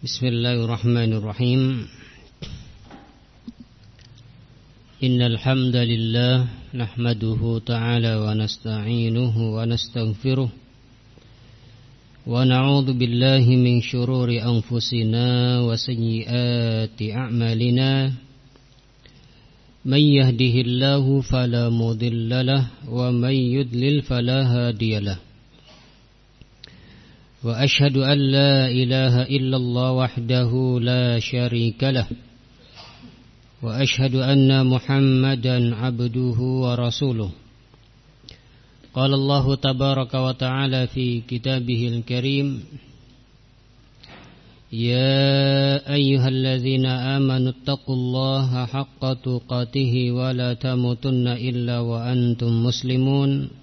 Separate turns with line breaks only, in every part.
Bismillahirrahmanirrahim. Innal hamdalillah nahmaduhu ta'ala wa nasta'inuhu wa nastaghfiruh wa na'udzu billahi min shururi anfusina wa sayyiati a'malina. Man yahdihillahu fala mudilla lahu wa man yudlil fala hadiyalah. Wa ashhadu an la ilaha illallah wahdahu la syarika lah. Wa ashhadu anna Muhammadan abduhu wa rasuluh. Qala Allah tabaraka wa ta'ala fi kitabihil karim, ya ayyuhalladzina amanu taqullaha haqqa tuqatih wa la tamutunna illa wa antum muslimun.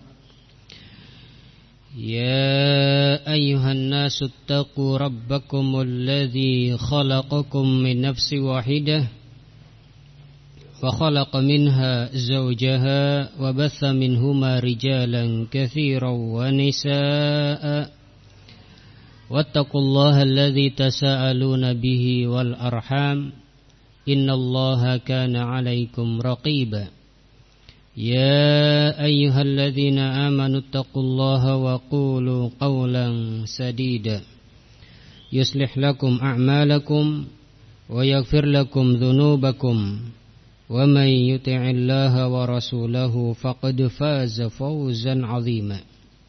يا أيها الناس اتقوا ربكم الذي خلقكم من نفس واحدة وخلق منها زوجها وبث منهما رجالا كثيرا ونساء واتقوا الله الذي تساءلون به والأرحام إن الله كان عليكم رقيبا. يا أيها الذين آمنوا اتقوا الله وقولوا قولا سديدا يصلح لكم أعمالكم ويغفر لكم ذنوبكم ومن يطع الله ورسوله فقد فاز فوزا عظيما.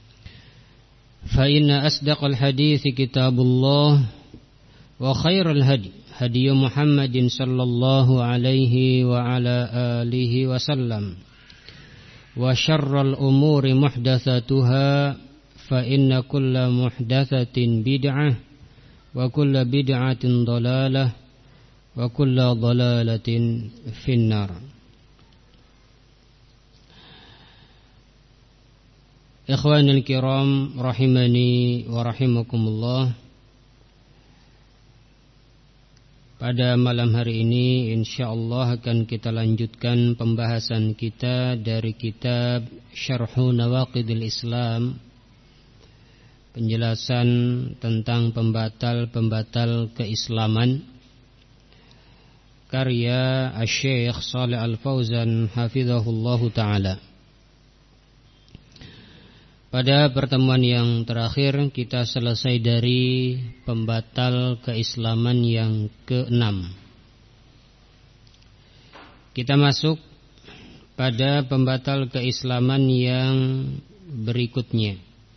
فإن أصدق الحديث كتاب الله وخير الهدي هدي محمد صلى الله عليه وعلى آله وسلم. Wa syarrul umuri muhdatsatuha fa inna kulla muhdatsatin bid'ah wa kulla bid'atin dhalalah wa kulla dhalalatin finnar. Ikhwanul kiram rahimani wa rahimakumullah. Pada malam hari ini insyaallah akan kita lanjutkan pembahasan kita dari kitab Syarhu Nawaqidil Islam, penjelasan tentang pembatal-pembatal keislaman, karya Asy-Syaikh Shalih Al-Fauzan hafizahullahu taala. Pada pertemuan yang terakhir kita selesai dari pembatal keislaman yang ke-6. Kita masuk pada pembatal keislaman yang berikutnya.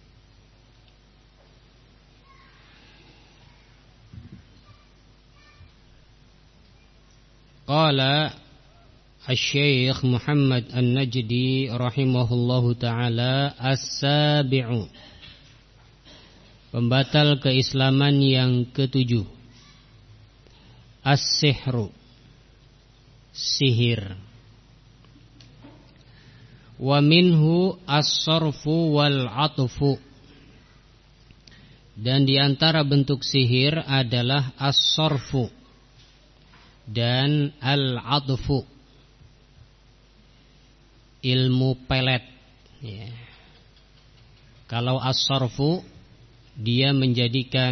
Qala Asy-Syaikh Muhammad An-Najdi rahimahullahu ta'ala, as-sabi'u, pembatal keislaman yang ke-7, as-sihru, sihir, wa minhu as-sarfu wal-'atfu, dan diantara bentuk sihir adalah as-sarfu dan al-'atfu, ilmu pelet ya. Kalau as-sarfu, dia menjadikan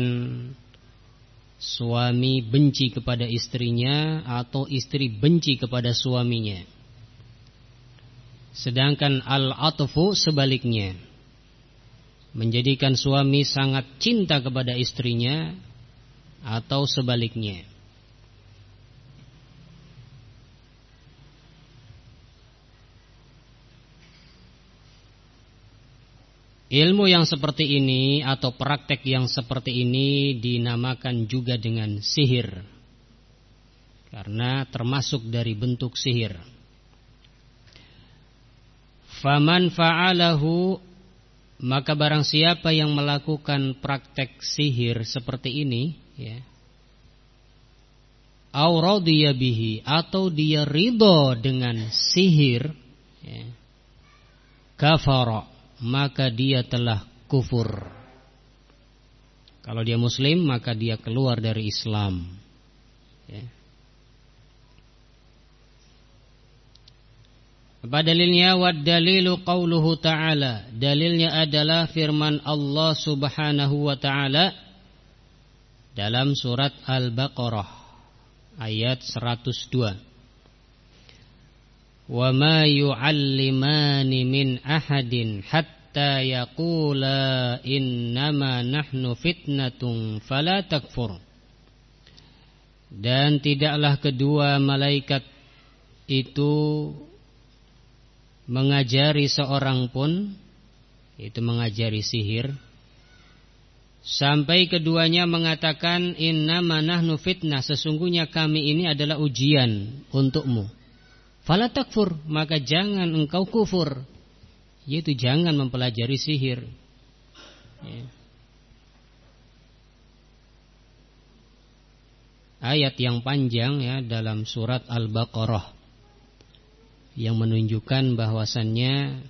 suami benci kepada istrinya atau istri benci kepada suaminya. Sedangkan al-'atfu sebaliknya, menjadikan suami sangat cinta kepada istrinya atau sebaliknya. Ilmu yang seperti ini atau praktek yang seperti ini dinamakan juga dengan sihir, karena termasuk dari bentuk sihir. Faman fa'alahu, maka barang siapa yang melakukan praktek sihir seperti ini ya, au radiya bihi, atau dia ridho dengan sihir ya, kafara, maka dia telah kufur. Kalau dia muslim, maka dia keluar dari Islam ya. Apa dalilnya? Wad dalilu qauluhu ta'ala, dalilnya adalah firman Allah subhanahu wa ta'ala dalam surat Al-Baqarah ayat 102. Wa ma yu'allimani min ahadin hatta yaqula innama nahnu fitnatun fala takfur. Dan tidaklah kedua malaikat itu mengajari seorang pun, itu mengajari sihir, sampai keduanya mengatakan innama nahnu fitnah, sesungguhnya kami ini adalah ujian untukmu. Fala takfur, maka jangan engkau kufur, yaitu jangan mempelajari sihir. Ya. Ayat yang panjang ya dalam surat Al-Baqarah yang menunjukkan bahwasannya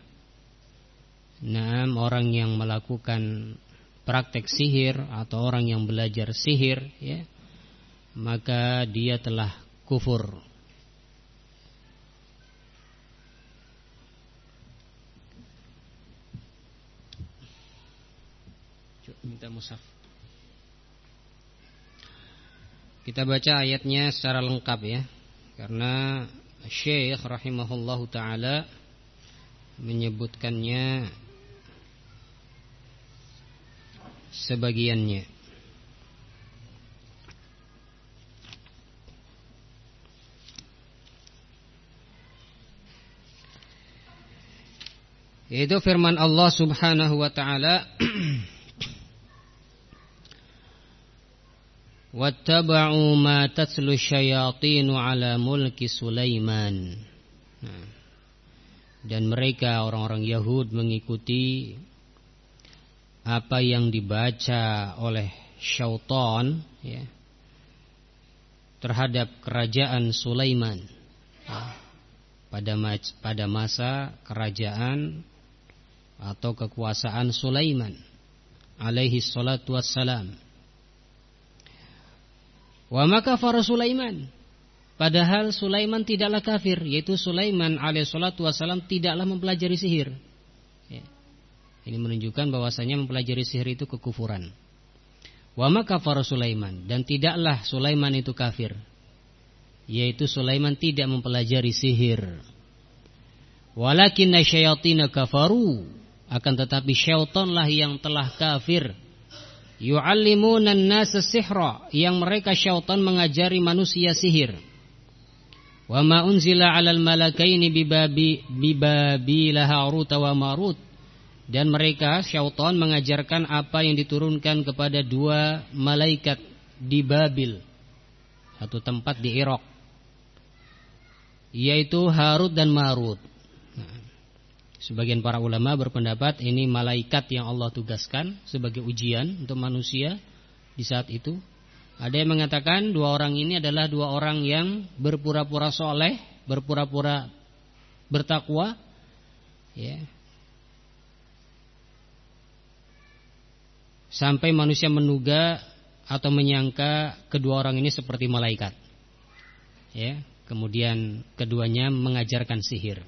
orang yang melakukan praktek sihir atau orang yang belajar sihir ya, maka dia telah kufur. Minta mushaf. Kita baca ayatnya secara lengkap ya, karena Syekh rahimahullahu taala menyebutkannya sebagiannya. Yaitu firman Allah Subhanahu wa taala wattaba'u ma tatlu syayatinu ala mulki Sulaiman. Dan mereka orang-orang Yahud mengikuti apa yang dibaca oleh syaitan ya, terhadap kerajaan Sulaiman ya, pada masa kerajaan atau kekuasaan Sulaiman alaihi salatu wassalam. Wa maka kafara Sulaiman, padahal Sulaiman tidaklah kafir, yaitu Sulaiman alaihi salatu wassalam tidaklah mempelajari sihir ya. Ini menunjukkan bahwasanya mempelajari sihir itu kekufuran. Wa maka kafara Sulaiman, dan tidaklah Sulaiman itu kafir, yaitu Sulaiman tidak mempelajari sihir. Walakinna syayatina kafaru, akan tetapi syaitanlah yang telah kafir. Yu'allimuna an-nasa sihra, yang mereka syaitan mengajari manusia sihir. Wa ma unzila 'alal malakaini bibabil Harut wa Marut, dan mereka syaitan mengajarkan apa yang diturunkan kepada dua malaikat di Babil, satu tempat di Irak, yaitu Harut dan Marut. Sebagian para ulama berpendapat ini malaikat yang Allah tugaskan sebagai ujian untuk manusia di saat itu. Ada yang mengatakan dua orang ini adalah dua orang yang berpura-pura soleh, berpura-pura bertakwa ya, sampai manusia menduga atau menyangka kedua orang ini seperti malaikat ya. Kemudian keduanya mengajarkan sihir.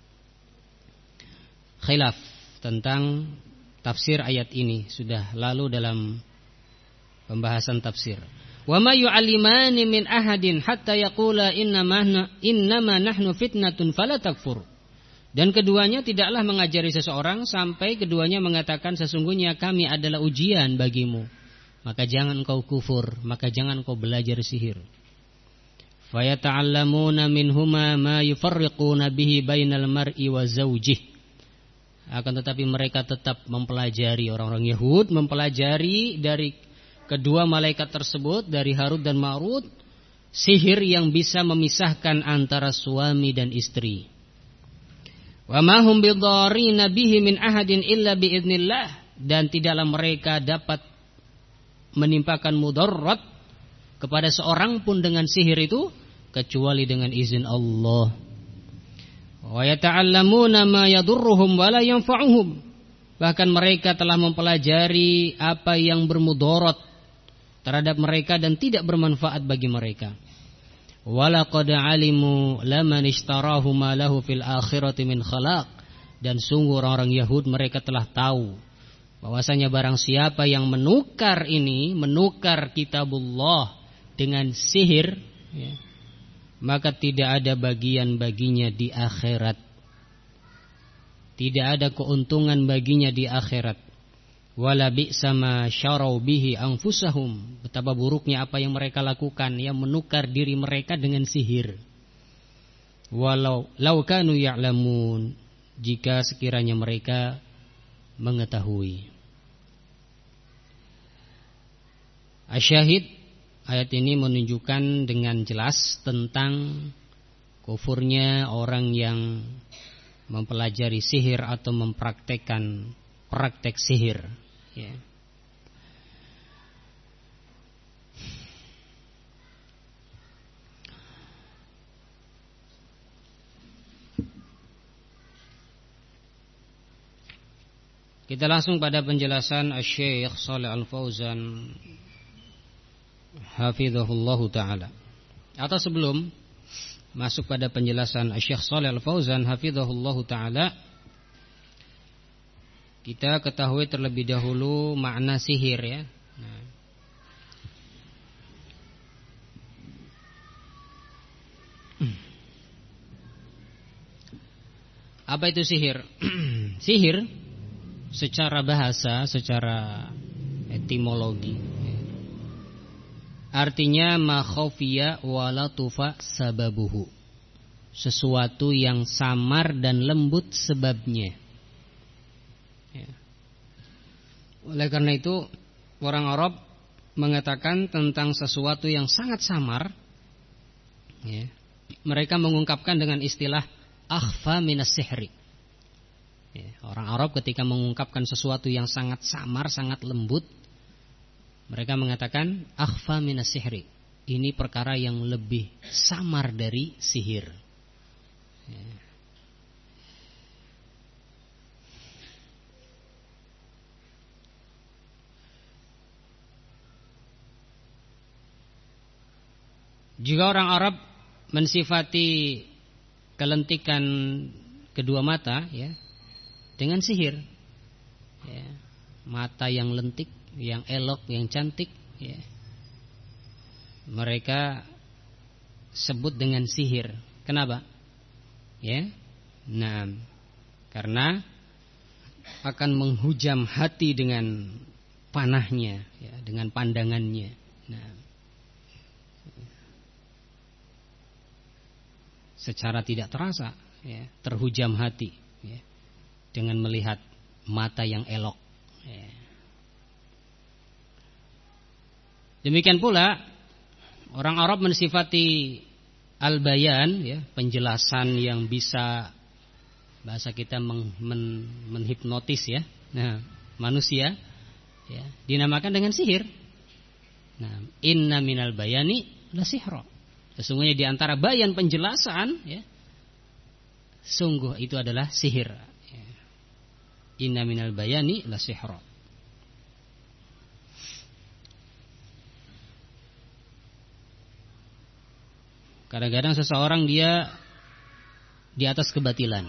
Khilaf tentang tafsir ayat ini sudah lalu dalam pembahasan tafsir. Wa ma yu'allimani min ahadin hatta yaqula innama nahnu fitnatun fala takfur. Dan keduanya tidaklah mengajari seseorang sampai keduanya mengatakan sesungguhnya kami adalah ujian bagimu, maka jangan kau kufur, maka jangan kau belajar sihir. Fa yata'allamuna minhuma ma yufarriquna bihi bainal mar'i wa zawjihi. Akan tetapi mereka tetap mempelajari, orang-orang Yahud mempelajari dari kedua malaikat tersebut, dari Harut dan Marut, sihir yang bisa memisahkan antara suami dan istri. Wa ma hum bidarrina bihi min ahadin illa biidznillah, dan tidaklah mereka dapat menimpakan mudarat kepada seorang pun dengan sihir itu kecuali dengan izin Allah. Wa yata'allamuna ma yadurruhum wa la yanfa'uhum, bahkan mereka telah mempelajari apa yang bermudarat terhadap mereka dan tidak bermanfaat bagi mereka. Wa laqad 'alimu laman ishtarahu ma lahu fil akhirati min khalaq, dan sungguh orang-orang Yahud mereka telah tahu bahwasanya barang siapa yang menukar kitabullah dengan sihir, ya, maka tidak ada bagian baginya di akhirat. Tidak ada keuntungan baginya di akhirat. Wala bi'sa ma syarau bihi anfusahum. Betapa buruknya apa yang mereka lakukan, yang menukar diri mereka dengan sihir. Walau law kanu ya'lamun, jika sekiranya mereka mengetahui. Asyahid, ayat ini menunjukkan dengan jelas tentang kufurnya orang yang mempelajari sihir atau mempraktekkan praktek sihir, ya. Kita langsung pada penjelasan Asy-Syaikh Shalih Al-Fauzan hafizahullahu taala. Atau sebelum masuk pada penjelasan Asy-Syaikh Shalih Al-Fauzan hafizahullahu taala, kita ketahui terlebih dahulu makna sihir, ya. Nah, apa itu sihir? Sihir secara bahasa, secara etimologi, artinya ma khafiya wa la tufa sababuhu, sesuatu yang samar dan lembut sebabnya, ya. Oleh karena itu orang Arab mengatakan tentang sesuatu yang sangat samar, ya, mereka mengungkapkan dengan istilah akhfa minas sihri. Orang Arab ketika mengungkapkan sesuatu yang sangat samar, sangat lembut, mereka mengatakan akhfa minas sihri. Ini perkara yang lebih samar dari sihir. Jika orang Arab mensifati kelentikan kedua mata, ya, dengan sihir, ya, mata yang lentik, yang elok, yang cantik, ya, mereka sebut dengan sihir. Kenapa? Ya, nah, karena akan menghujam hati dengan panahnya, ya, dengan pandangannya. Nah, secara tidak terasa, ya, terhujam hati, ya, dengan melihat mata yang elok, ya. Demikian pula orang Arab mensifati al-bayan, ya, penjelasan yang bisa, bahasa kita menghipnotis, ya, nah, manusia, ya, dinamakan dengan sihir. Nah, inna minal bayani la sihra. Sesungguhnya di antara bayan penjelasan, ya, sungguh itu adalah sihir. Inna minal bayani la sihra. Kadang-kadang seseorang dia di atas kebatilan,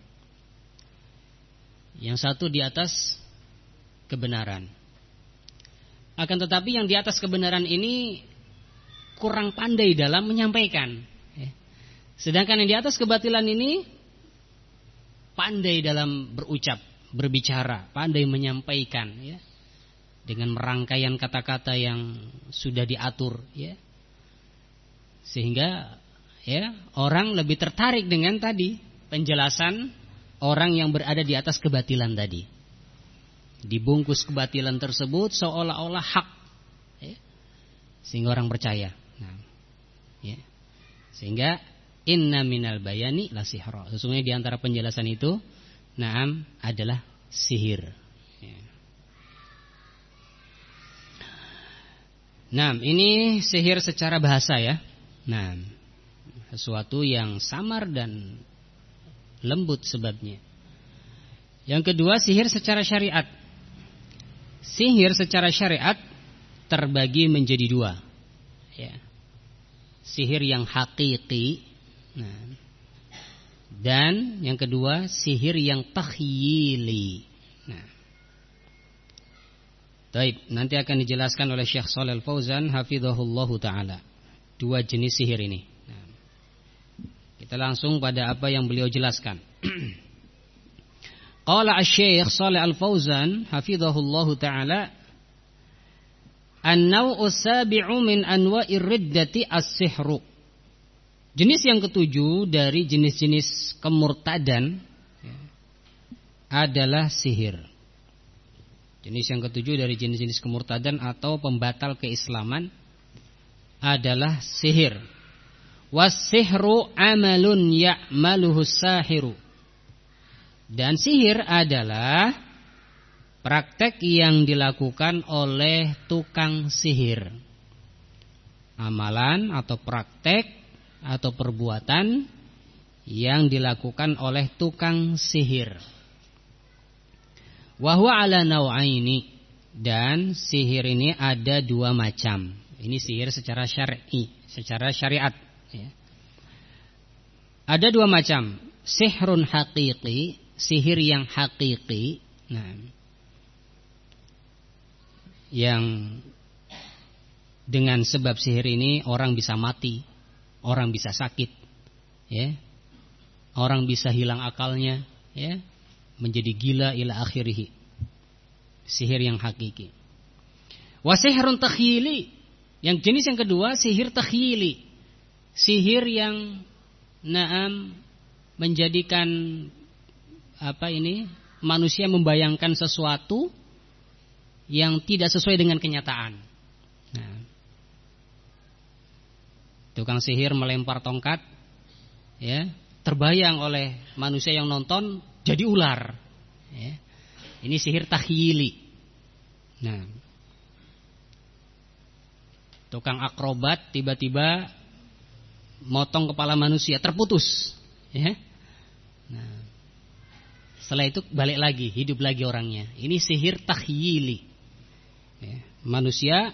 yang satu di atas kebenaran. Akan tetapi yang di atas kebenaran ini kurang pandai dalam menyampaikan, ya. Sedangkan yang di atas kebatilan ini pandai dalam berucap, berbicara, pandai menyampaikan, ya, dengan merangkaian kata-kata yang sudah diatur, ya, sehingga, ya, orang lebih tertarik dengan tadi penjelasan orang yang berada di atas kebatilan tadi. Dibungkus kebatilan tersebut seolah-olah hak, ya, sehingga orang percaya. Nah, ya, sehingga inna minal bayani la sihra. Sesungguhnya di antara penjelasan itu, naam, adalah sihir, ya. Nah, ini sihir secara bahasa, ya. Nah, sesuatu yang samar dan lembut sebabnya. Yang kedua, sihir secara syariat. Sihir secara syariat terbagi menjadi dua, ya. Sihir yang hakiki, nah, dan yang kedua sihir yang takhyili. Nah, Baik, nanti akan dijelaskan oleh Syekh Shalih Al-Fauzan hafizahullahu taala. 2 jenis sihir ini. Nah, kita langsung pada apa yang beliau jelaskan. Qala Asy-Syaikh Shalih Al-Fauzan hafizahullahu taala, an-naw'u sabi'u min anwa'ir riddati as-sihru. Jenis yang ketujuh dari jenis-jenis kemurtadan adalah sihir. Jenis yang ketujuh dari jenis-jenis kemurtadan atau pembatal keislaman adalah sihir. Was-sihru amalun ya'maluhu sahiru. Dan sihir adalah praktek yang dilakukan oleh tukang sihir. Amalan atau praktek atau perbuatan yang dilakukan oleh tukang sihir. Wa huwa ala naw'aini, dan sihir ini ada 2 macam. Ini sihir secara syar'i, secara syariat ya. Ada 2 macam. Sihrun haqiqi, sihir yang hakiki. Nah, yang dengan sebab sihir ini orang bisa mati, orang bisa sakit, ya, orang bisa hilang akalnya, ya, menjadi gila ila akhirih. Sihir yang hakiki. Wa sihrun takhyili, yang jenis yang kedua sihir takhyili, sihir yang menjadikan manusia membayangkan sesuatu yang tidak sesuai dengan kenyataan. Nah, tukang sihir melempar tongkat, ya, terbayang oleh manusia yang nonton jadi ular. Ya. Ini sihir takhyili. Nah, tukang akrobat tiba-tiba motong kepala manusia, terputus. Ya. Nah, setelah itu balik lagi, hidup lagi orangnya. Ini sihir takhyili. Ya. Manusia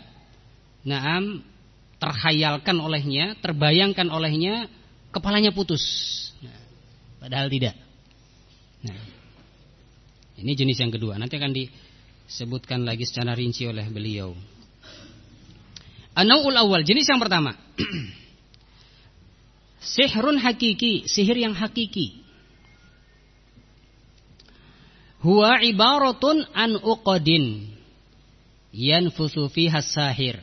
terkhayalkan olehnya, terbayangkan olehnya, kepalanya putus. Nah, padahal tidak. Nah, ini jenis yang kedua. Nanti akan disebutkan lagi secara rinci oleh beliau. An-naw'ul awal, jenis yang pertama. Sihrun hakiki, sihir yang hakiki. Huwa ibaratun an uqadin yanfusu fiha as-sahir.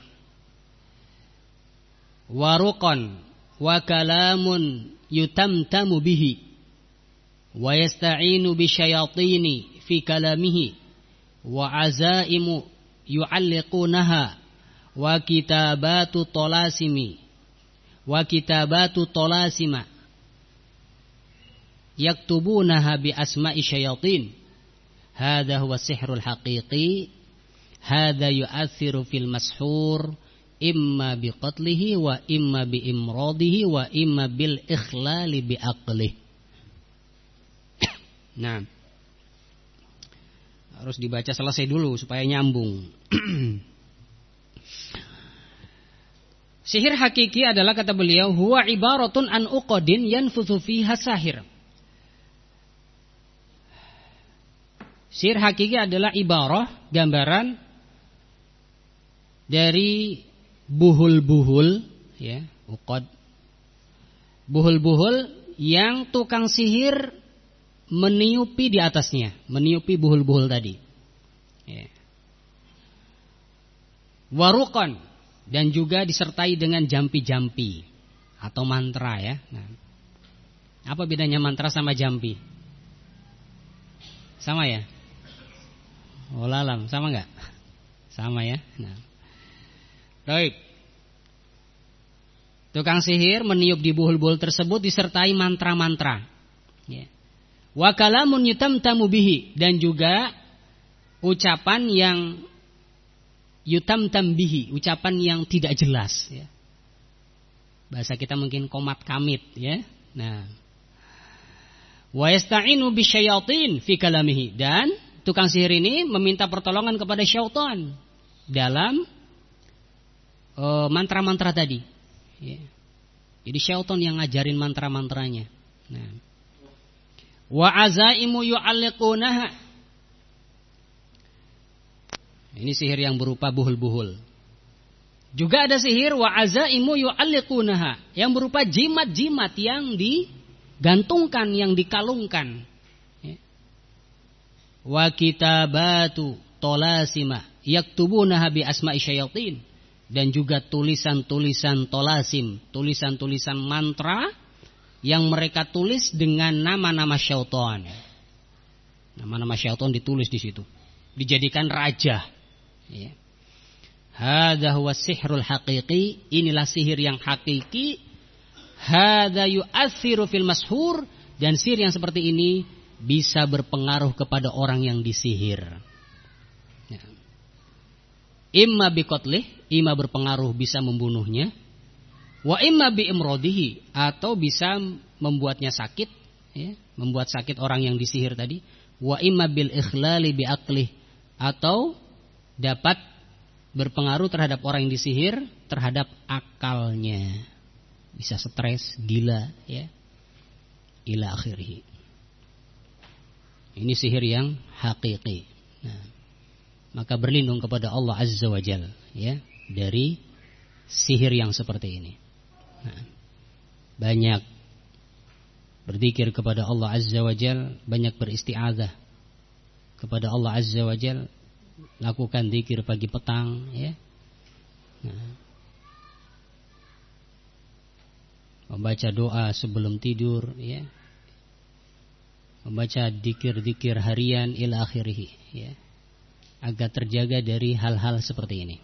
Waruqan wa kalamun yutamtamu bihi wa yasta'inu bisyayatini fi kalamihi wa azaimu yu'alliqunaha wa kitabatu tolasima yaktubunaha bi asma'i syayatin. Hadha huwa sihrul haqiqi. Hadha yu'athiru fil mashhur imma bi qatlihi wa imma bi imradihi wa imma bil ikhlali bi aqlih. Nah, harus dibaca selesai dulu supaya nyambung. Sihir hakiki adalah, kata beliau, huwa ibaratun an uqadin yanfuthu fiha sahir. Sihir hakiki adalah ibarah, gambaran dari buhul-buhul, ya, uqad. Buhul-buhul yang tukang sihir meniupi di atasnya, meniupi buhul-buhul tadi. Ya. Waruqan, dan juga disertai dengan jampi-jampi atau mantra, ya. Nah, apa bedanya mantra sama jampi? Sama ya? Walalam, sama enggak? Sama ya. Nah. Baik. Tukang sihir meniup di buhul-buhul tersebut disertai mantra-mantra. Ya. Wa kalamun yutamtamu bihi, dan juga ucapan yang yutamtam bihi, ucapan yang tidak jelas, ya. Bahasa kita mungkin komat kamit, ya. Nah, wa yasta'inu bisyayatin fi kalamihi, dan tukang sihir ini meminta pertolongan kepada syaitan dalam mantra-mantra tadi, ya. Jadi syaitan yang ngajarin mantra-mantranya. Nah, wa azaimu yu'alliqunaha, Ini sihir yang berupa buhul-buhul. Juga ada sihir wa azaimu yu'alliqunaha, yang berupa jimat-jimat yang digantungkan, yang dikalungkan. Wa kitabatu tolasima yaktubunaha bi asma'i syayatin, dan juga tulisan-tulisan tolasim, tulisan-tulisan mantra yang mereka tulis dengan nama-nama syaitan. Nama-nama syaitan ditulis di situ, dijadikan raja. Ya. Hadza huwa sihrul haqiqi, inilah sihir yang hakiki. Hadza yu'athiru fil mashhur, dan sihir yang seperti ini bisa berpengaruh kepada orang yang disihir. Ya. Imma biqatlih, imma berpengaruh bisa membunuhnya, wa imma bi imrodihi, atau bisa membuatnya sakit, ya, membuat sakit orang yang disihir tadi, wa imma bil ikhlali bi aqlih, atau dapat berpengaruh terhadap orang yang disihir, terhadap akalnya, bisa stres, gila, ya, ila akhirih. Ini sihir yang hakiki. Nah, maka berlindung kepada Allah Azza wa Jalla, ya, dari sihir yang seperti ini. Nah, banyak berzikir kepada Allah Azza wa Jalla, banyak beristi'adzah kepada Allah Azza wa Jalla, lakukan zikir pagi petang, ya. Nah, membaca doa sebelum tidur, ya. Membaca zikir-zikir harian ila akhirih, ya, agar terjaga dari hal-hal seperti ini.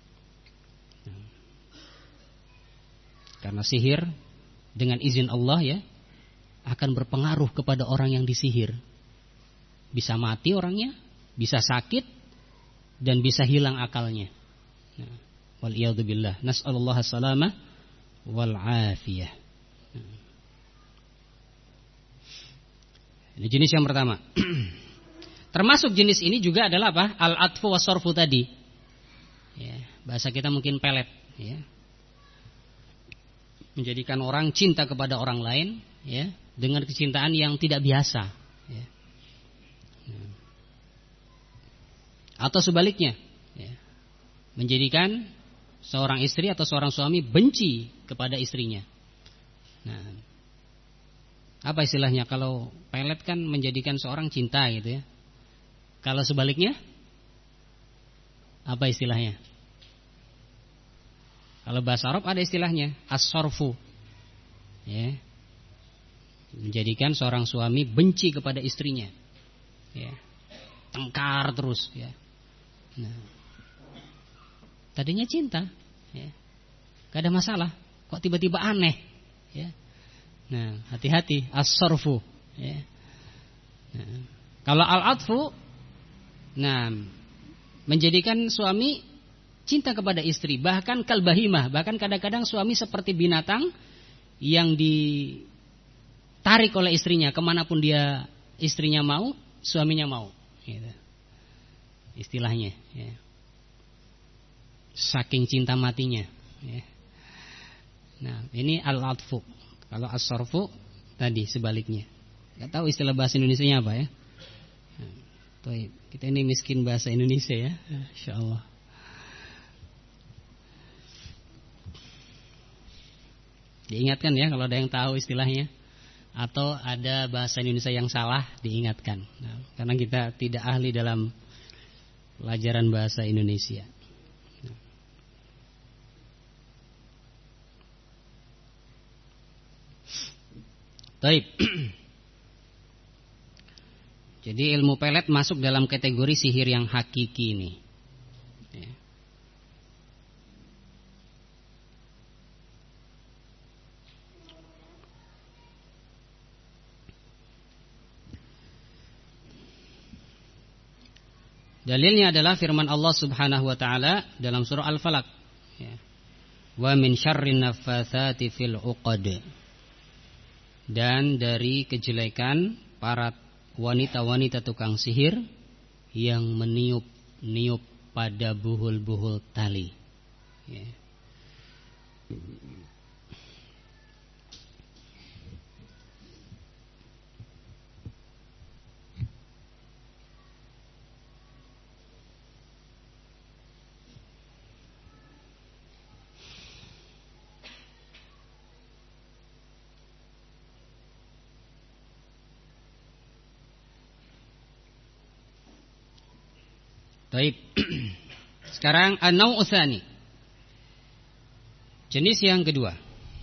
Karena sihir dengan izin Allah, ya, akan berpengaruh kepada orang yang disihir. Bisa mati orangnya, bisa sakit, dan bisa hilang akalnya. Wal iyadu billah. Nas'alullah as-salamah wal afiyah. Ini jenis yang pertama. Termasuk jenis ini juga adalah apa? Al-atfu was-sarfu tadi. Ya, bahasa kita mungkin pelet, ya. Menjadikan orang cinta kepada orang lain, ya, dengan kecintaan yang tidak biasa, ya. Atau sebaliknya, ya, menjadikan seorang istri atau seorang suami benci kepada istrinya. Nah, apa istilahnya? Kalau pelet kan menjadikan seorang cinta, gitu, ya. Kalau sebaliknya, apa istilahnya? Kalau bahasa Arab ada istilahnya as-sarfu, ya, menjadikan seorang suami benci kepada istrinya, ya, tengkar terus, ya. Nah, tadinya cinta, ya, gak ada masalah, kok tiba-tiba aneh, ya. Nah, hati-hati as-sarfu, ya. Nah, kalau al-atfu, nah, menjadikan suami cinta kepada istri, bahkan kalbahimah, bahkan kadang-kadang suami seperti binatang yang ditarik oleh istrinya, kemanapun dia istrinya mau, suaminya mau, gitu. Istilahnya, ya. Saking cinta matinya, ya. Nah, ini al-atfu. Kalau as-sarfu tadi sebaliknya. Gak tahu istilah bahasa Indonesianya apa, ya. Nah, kita ini miskin bahasa Indonesia, ya, insyaallah. Diingatkan, ya, kalau ada yang tahu istilahnya atau ada bahasa Indonesia yang salah, diingatkan. Nah, karena kita tidak ahli dalam pelajaran bahasa Indonesia. Baik. Jadi ilmu pelet masuk dalam kategori sihir yang hakiki ini. Ya. Dalilnya adalah firman Allah Subhanahu wa taala dalam surah Al-Falaq, ya. Wa min syarrin naffatsati fil 'uqad. Dan dari kejelekan para wanita-wanita tukang sihir yang meniup-niup pada buhul-buhul tali, ya. Baik. Sekarang an-naw'u tsani. Jenis yang kedua.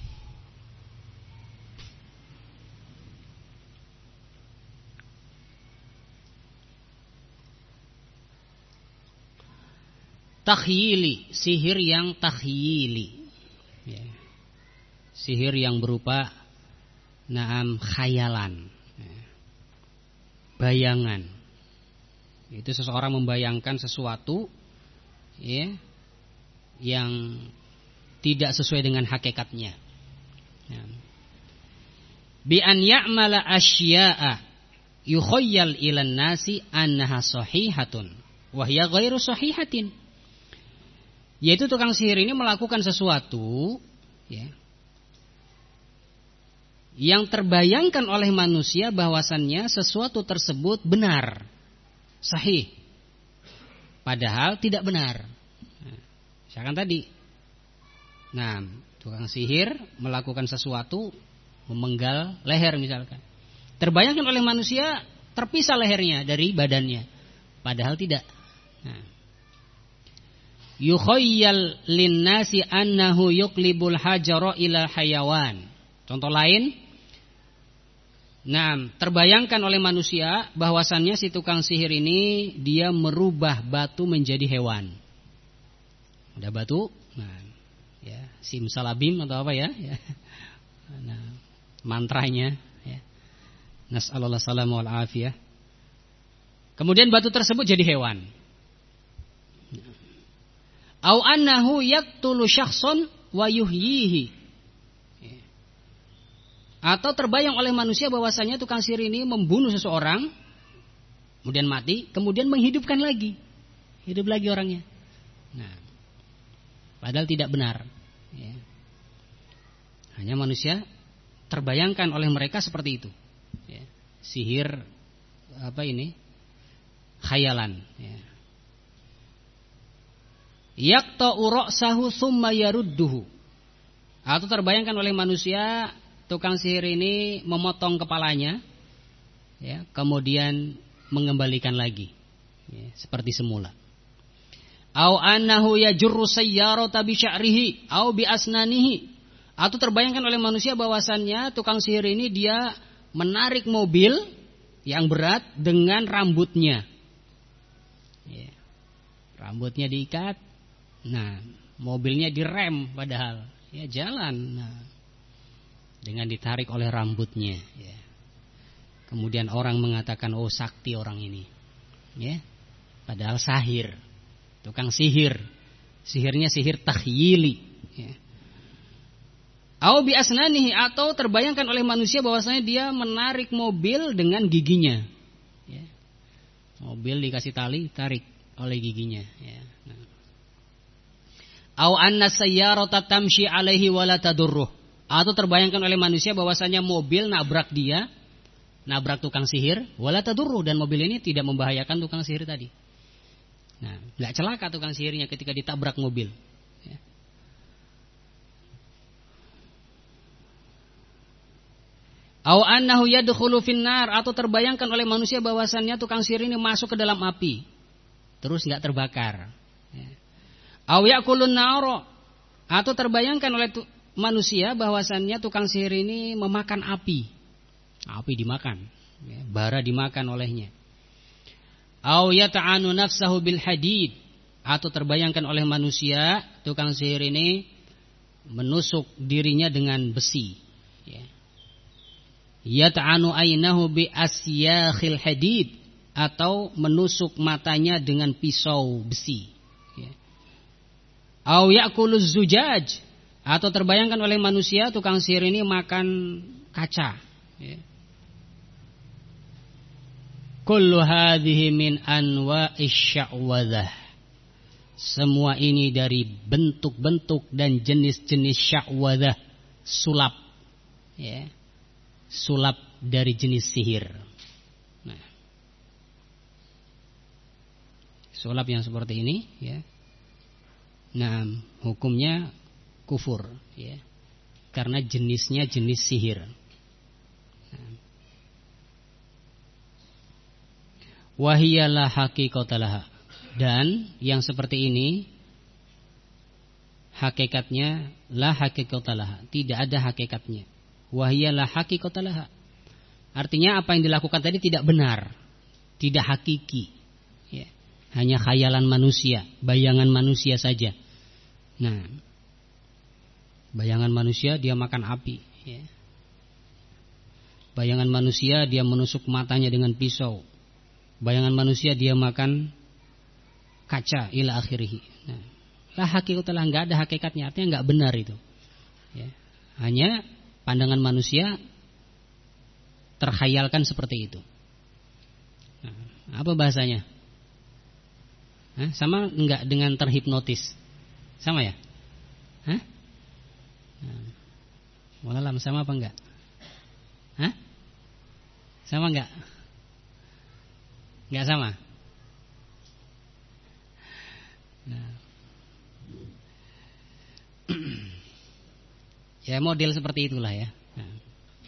Takhyili, sihir yang takhyili. Ya. Sihir yang berupa khayalan. Ya. Bayangan. Itu seseorang membayangkan sesuatu ya, yang tidak sesuai dengan hakikatnya. Ya. Bi an ya'mala asya'a yukhayyal ilan nasi annaha sahihatun wa hiya ghairu sahihatin. Yaitu tukang sihir ini melakukan sesuatu ya, yang terbayangkan oleh manusia bahwasannya sesuatu tersebut benar, sahih, padahal tidak benar. Misalkan tadi, tukang sihir melakukan sesuatu, memenggal leher misalkan, terbayangkan oleh manusia terpisah lehernya dari badannya, padahal tidak. Yukhayyal linnasi annahu yuqlibul hajara ila hayawan. Contoh lain, terbayangkan oleh manusia bahwasannya si tukang sihir ini dia merubah batu menjadi hewan. Ada batu, ya, simsalabim atau apa ya? Mantranya, ya. Nas'alullah salamu wal afiyah. Kemudian batu tersebut jadi hewan. Au annahu yaqtulu syakhsan wa yuhyihi. Atau terbayang oleh manusia bahwasanya tukang sihir ini membunuh seseorang, kemudian mati, kemudian menghidupkan lagi. Hidup lagi orangnya. Padahal tidak benar. Ya. Hanya manusia terbayangkan oleh mereka seperti itu. Ya. Sihir khayalan. Ya. Yaqta'u ra'sahu tsumma yarudduhu. Atau terbayangkan oleh manusia tukang sihir ini memotong kepalanya, ya, kemudian mengembalikan lagi, ya, seperti semula. Au annahu yajurru sayyarata bi sya'rihi au bi asnanihi. Atau terbayangkan oleh manusia bahwasannya tukang sihir ini dia menarik mobil yang berat dengan rambutnya. Ya. Rambutnya diikat. Mobilnya direm padahal ya jalan. Dengan ditarik oleh rambutnya. Ya. Kemudian orang mengatakan, oh sakti orang ini. Ya. Padahal sahir, tukang sihir. Sihirnya sihir takhyili. Ya. Au bi asnanihi, atau terbayangkan oleh manusia bahwasanya dia menarik mobil dengan giginya. Ya. Mobil dikasih tali, tarik oleh giginya. Ya. Au anna sayyarata tamshi alaihi wala tadurruh. Atau terbayangkan oleh manusia bahwasanya mobil nabrak dia, nabrak tukang sihir, wala tadurruh, dan mobil ini tidak membahayakan tukang sihir tadi. Enggak celaka tukang sihirnya ketika ditabrak mobil. Ya. Au annahu yadkhulu finnar, atau terbayangkan oleh manusia bahwasannya tukang sihir ini masuk ke dalam api, terus enggak terbakar. Ya. Au yakulun naro, atau terbayangkan oleh manusia bahwasannya tukang sihir ini memakan api. Api dimakan, ya, bara dimakan olehnya. Au yata'anu nafsahu bil hadid, atau terbayangkan oleh manusia tukang sihir ini menusuk dirinya dengan besi. Ya. Yata'anu ainahu bi asyakhil hadid, atau menusuk matanya dengan pisau besi. Au ya'kuluz zujaj, atau terbayangkan oleh manusia tukang sihir ini makan kaca. Ya. Kullu hadhihi min anwa'ish sya'wadhah. Semua ini dari bentuk-bentuk dan jenis-jenis sya'wadhah, sulap. Ya. Sulap dari jenis sihir. Sulap yang seperti ini, ya. Hukumnya kufur, ya, karena jenisnya jenis sihir. Wahiyalah hakikatalah, Dan yang seperti ini hakikatnya la hakikatalah, tidak ada hakikatnya. Wahia la hakikatalah. Artinya apa yang dilakukan tadi tidak benar, tidak hakiki, ya. Hanya khayalan manusia, bayangan manusia saja. Nah, bayangan manusia dia makan api, ya. Bayangan manusia dia menusuk matanya dengan pisau. Bayangan manusia dia makan kaca ila akhirih. Nah, la hakikatalah, enggak ada hakikatnya, artinya enggak benar itu. Ya. Hanya pandangan manusia terkhayalkan seperti itu. Nah, apa bahasanya? Sama enggak dengan terhipnotis? Sama ya? Hah? Wallahualam, sama apa enggak? Hah? Sama enggak? Enggak sama? Nah. Ya model seperti itulah ya. Nah.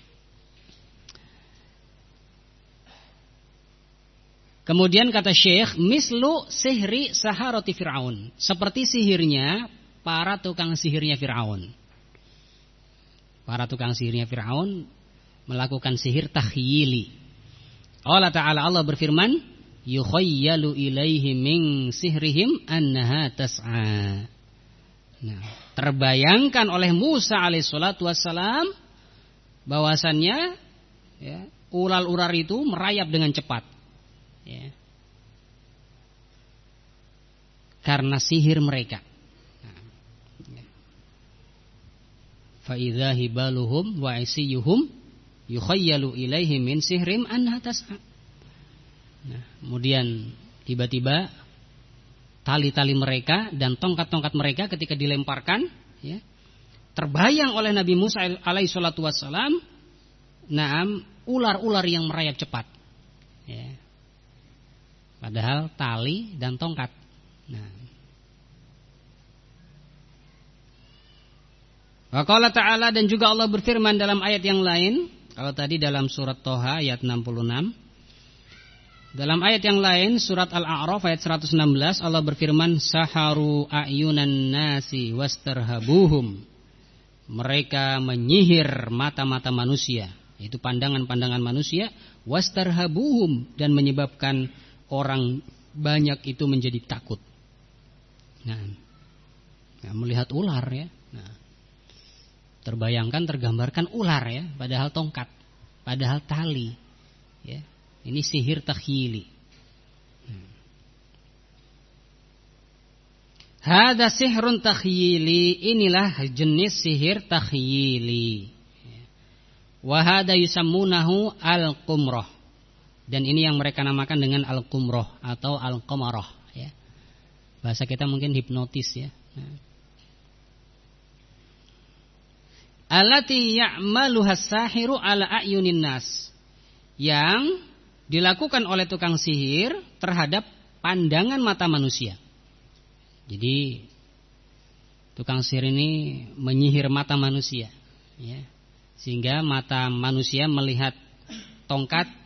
Kemudian kata Syekh, mislu sihri saharati Fir'aun, seperti sihirnya para tukang sihirnya Fir'aun. Para tukang sihirnya Fir'aun melakukan sihir takhyili. Allah Ta'ala, Allah berfirman, yukhayyalu ilaihi min sihrihim annaha tas'a. Nah, terbayangkan oleh Musa alaihissalatu wassalam bahwasannya ya, ular-ular itu merayap dengan cepat. Ya. Karena sihir mereka. Fa idza hibaluhum wa isiyuhum yukhayyalu ilaihi min sihrim anha tas'a. Nah, kemudian tiba-tiba tali-tali mereka dan tongkat-tongkat mereka ketika dilemparkan, ya, terbayang oleh Nabi Musa alaihissalatu wassalam, naam, ular-ular yang merayap cepat. Ya. Padahal tali dan tongkat. Nah. Wa qala ta'ala, dan juga Allah berfirman dalam ayat yang lain. Kalau tadi dalam surat Toha ayat 66. Dalam ayat yang lain surat Al-A'raf ayat 116 Allah berfirman, saharu a'yunan nasi wastarhabuhum. Mereka menyihir mata-mata manusia, itu pandangan-pandangan manusia, wastarhabuhum, dan menyebabkan orang banyak itu menjadi takut. Nah, melihat ular ya. Nah, terbayangkan, tergambarkan ular ya, padahal tongkat, padahal tali. Ya, ini sihir takhyili. Hada sihrun takhyili, inilah jenis sihir takhyili. Wa hada yusammunahu al-qumrah. Dan ini yang mereka namakan dengan al-qumrah atau al-qamarah ya. Bahasa kita mungkin hipnotis ya. Nah. Allati ya'maluha as-sahiru ala a'yunin nas. Yang dilakukan oleh tukang sihir terhadap pandangan mata manusia. Jadi tukang sihir ini menyihir mata manusia ya. Sehingga mata manusia melihat tongkat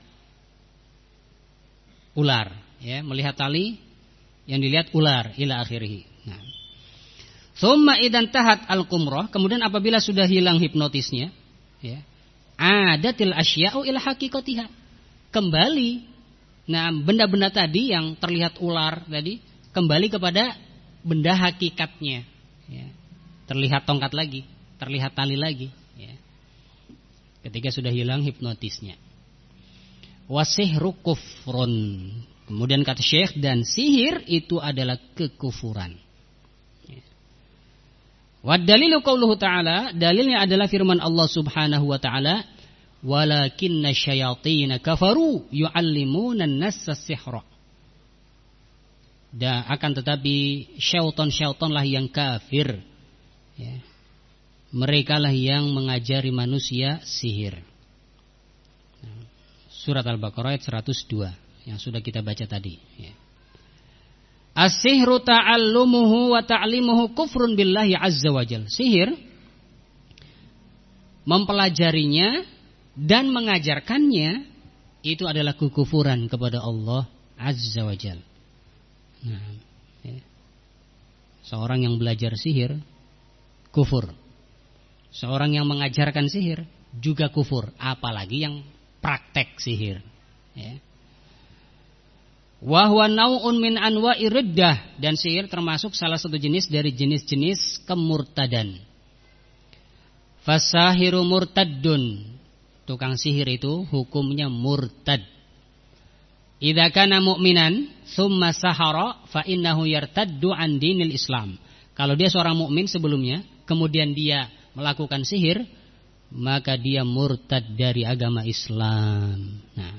ular, ya, melihat tali yang dilihat ular ila akhirih. Nah. Tsumma idan tahat al-qumrah, kemudian apabila sudah hilang hipnotisnya, ya, adatil asya'u ila haqiqatiha. Kembali, nah, benda-benda tadi yang terlihat ular tadi kembali kepada benda hakikatnya, ya. Terlihat tongkat lagi, terlihat tali lagi, ya. Ketika sudah hilang hipnotisnya. Wasihru kufrun. Kemudian kata Syekh, dan sihir itu adalah kekufuran. Wa dalilu qauluhu ta'ala, dalilnya adalah firman Allah Subhanahu wa ta'ala, walakinna syayatina kafaru yu'allimuna an-nassa sihra. Dan akan tetapi syaitan-syaitanlah yang kafir, ya. Merekalah yang mengajari manusia sihir. Surat Al-Baqarah ayat 102 yang sudah kita baca tadi ya. As-sihru ta'allumuhu wa ta'limuhu kufrun billahi azza wa jal. Sihir, mempelajarinya dan mengajarkannya, itu adalah kekufuran kepada Allah azza wa jal. Nah, ya. Seorang yang belajar sihir kufur. Seorang yang mengajarkan sihir juga kufur, apalagi yang praktek sihir. Ya. Wa huwa nau'un min anwa'i riddah, dan sihir termasuk salah satu jenis dari jenis-jenis kemurtadan. Fasahiru murtaddun. Tukang sihir itu hukumnya murtad. Idza kana mu'minan tsumma sahara fa innahu yartaddu an dinil Islam. Kalau dia seorang mukmin sebelumnya, kemudian dia melakukan sihir, maka dia murtad dari agama Islam. Nah,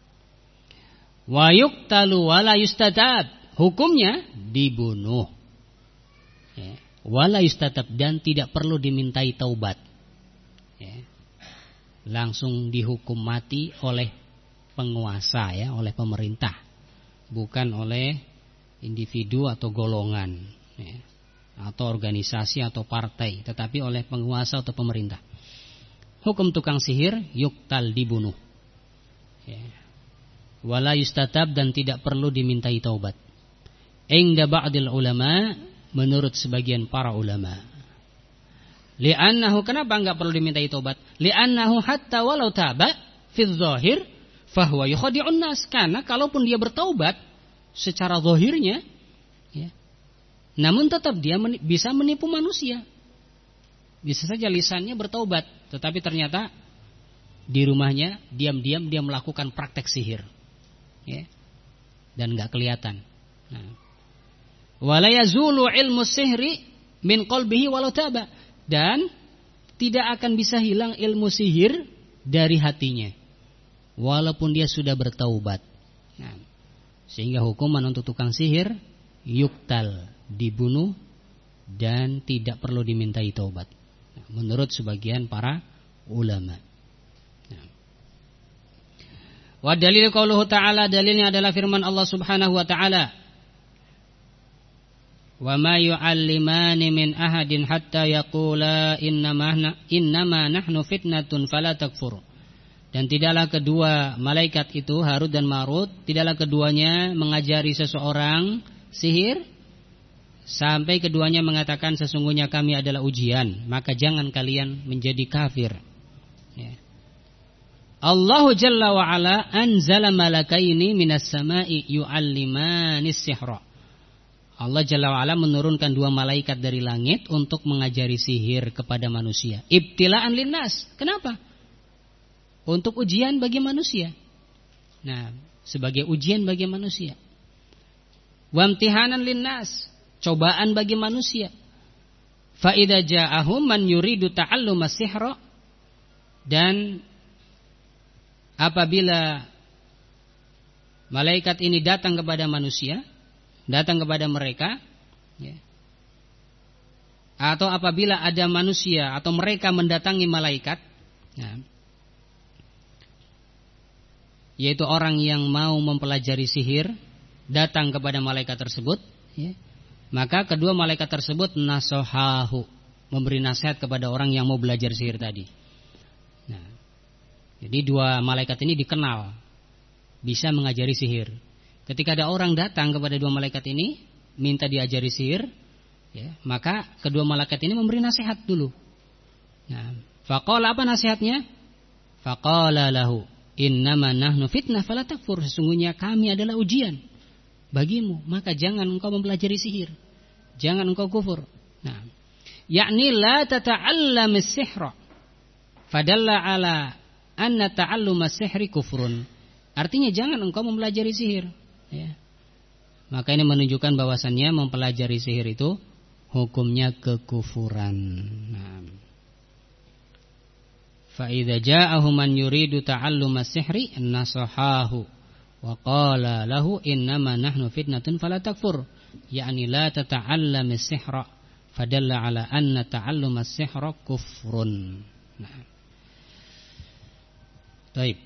wa yuqtalu wa la yustatab, hukumnya dibunuh. Ya. Wa la yustatab, dan tidak perlu dimintai taubat. Ya. Langsung dihukum mati oleh penguasa, ya, oleh pemerintah, bukan oleh individu atau golongan, ya, atau organisasi atau partai, tetapi oleh penguasa atau pemerintah. Hukum tukang sihir yuktal, dibunuh. Ya. Wala yustatab, dan tidak perlu dimintai taubat. Inda ba'dil ulama, menurut sebagian para ulama. Li'annahu, kenapa enggak perlu dimintai taubat? Li'annahu hatta walau taba fi dzahir fahuwa yukhadi'un nas. Karena kalaupun dia bertaubat secara zahirnya, ya, namun tetap dia bisa menipu manusia. Bisa saja lisannya bertaubat, tetapi ternyata di rumahnya diam-diam dia melakukan praktek sihir, ya, dan enggak kelihatan. Nah, wala yazulu ilmu sihri min qalbihi walau taba, dan tidak akan bisa hilang ilmu sihir dari hatinya walaupun dia sudah bertaubat. Nah, sehingga hukuman untuk tukang sihir yuktal, dibunuh, dan tidak perlu dimintai taubat, nah, menurut sebagian para ulama. Nah. Wa dalil qauluhu ta'ala, dalilnya adalah firman Allah Subhanahu wa ta'ala, wa ma yu'allimani min ahadin hatta yaqula innama nahnu fitnatun fala takfur. Dan tidaklah kedua malaikat itu, Harut dan Marut, tidaklah keduanya mengajari seseorang sihir sampai keduanya mengatakan sesungguhnya kami adalah ujian, maka jangan kalian menjadi kafir. Ya. Allahu Jalla wa Ala anzala malakaini minas sama'i yu'allimanis sihra. Allah Jalla wa Ala menurunkan dua malaikat dari langit untuk mengajari sihir kepada manusia. Ibtila'an linnas. Kenapa? Untuk ujian bagi manusia. Nah, sebagai ujian bagi manusia. Wamtihanan linnas, cobaan bagi manusia. Fa idza ja'ahum man yuridu ta'allumas sihra, dan apabila malaikat ini datang kepada manusia, datang kepada mereka, ya, atau apabila ada manusia atau mereka mendatangi malaikat, ya, yaitu orang yang mau mempelajari sihir datang kepada malaikat tersebut, ya, maka kedua malaikat tersebut nasohahu, memberi nasihat kepada orang yang mau belajar sihir tadi. Nah, jadi dua malaikat ini dikenal bisa mengajari sihir. Ketika ada orang datang kepada dua malaikat ini minta diajari sihir, ya, maka kedua malaikat ini memberi nasihat dulu. Nah, faqala, apa nasihatnya? Faqala lahu innama nahnu fitnah fala takfur, sesungguhnya kami adalah ujian bagimu, maka jangan engkau mempelajari sihir, jangan engkau kufur. Nah, yakni la tata'allam as-sihra fadalla ala anna ta'allum as-sihri kufrun. Artinya jangan engkau mempelajari sihir, ya. Maka ini menunjukkan bahwasannya mempelajari sihir itu hukumnya kekufuran. Nah, fa idza ja'ahu man yuridu ta'alluma as-sihri nasahahu wa qala lahu innama nahnu fitnatun fala takfur, yakni la tata'allam as-sihra fadalla ala anna ta'allum as-sihra kufrun. Nah, baik.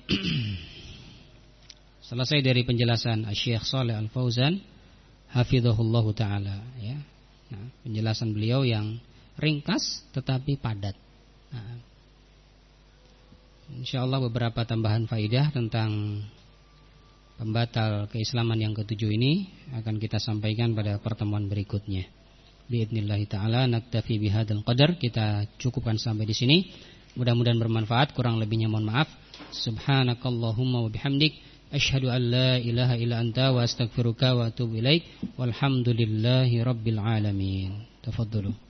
Selesai dari penjelasan Syekh Shalih Al-Fauzan hafizahullahu taala, ya. Nah, penjelasan beliau yang ringkas tetapi padat. Nah, insyaallah beberapa tambahan faidah tentang pembatal keislaman yang ketujuh ini akan kita sampaikan pada pertemuan berikutnya. Biidznillah taala naktafi bihadzal qadar, kita cukupkan sampai di sini. Mudah-mudahan bermanfaat, kurang lebihnya mohon maaf. Subhanakallahumma wa bihamdik asyhadu an la ilaha illa anta wa astaghfiruka wa atubu ilaik. Walhamdulillahi rabbil alamin. Tafadhalu.